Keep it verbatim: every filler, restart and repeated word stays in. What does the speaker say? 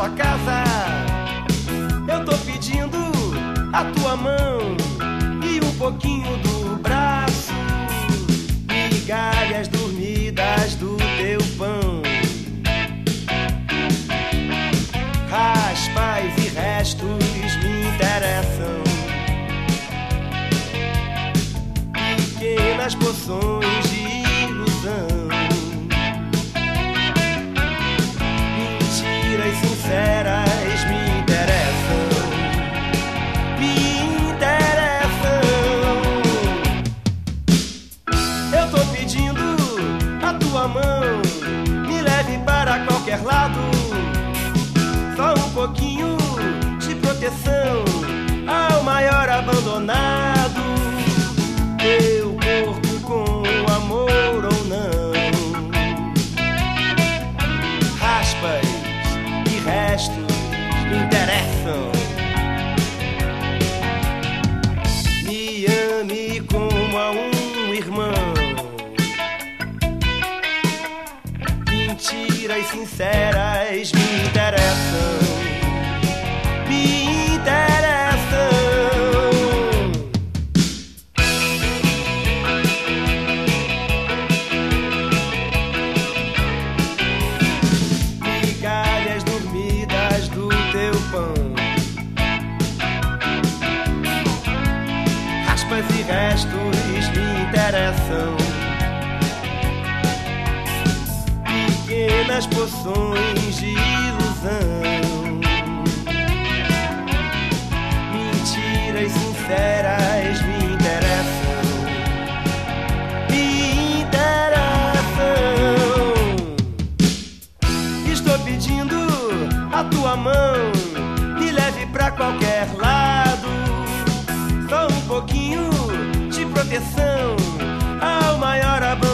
tua casa. Eu tô pedindo a tua mão e um pouquinho do braço, migalhas dormidas do teu pão, raspas e restos me interessam, pequenas poções de ilusão, mentiras sinceras me interessam, me interessam. Eu tô pedindo a tua mão, me leve para qualquer lado, só um pouquinho de proteção ao maior abandonado. Teu corpo com amor ou não, raspas e restos me interessam. Me ame como a um irmão, mentiras sinceras me interessam, me interessam. Migalhas dormidas do teu pão, raspas e restos me interessam, pequenas poções de ilusão, mentiras sinceras me interessam, me interessam. Estou pedindo a tua mão, me leve pra qualquer lado, só um pouquinho de proteção ao maior abandono.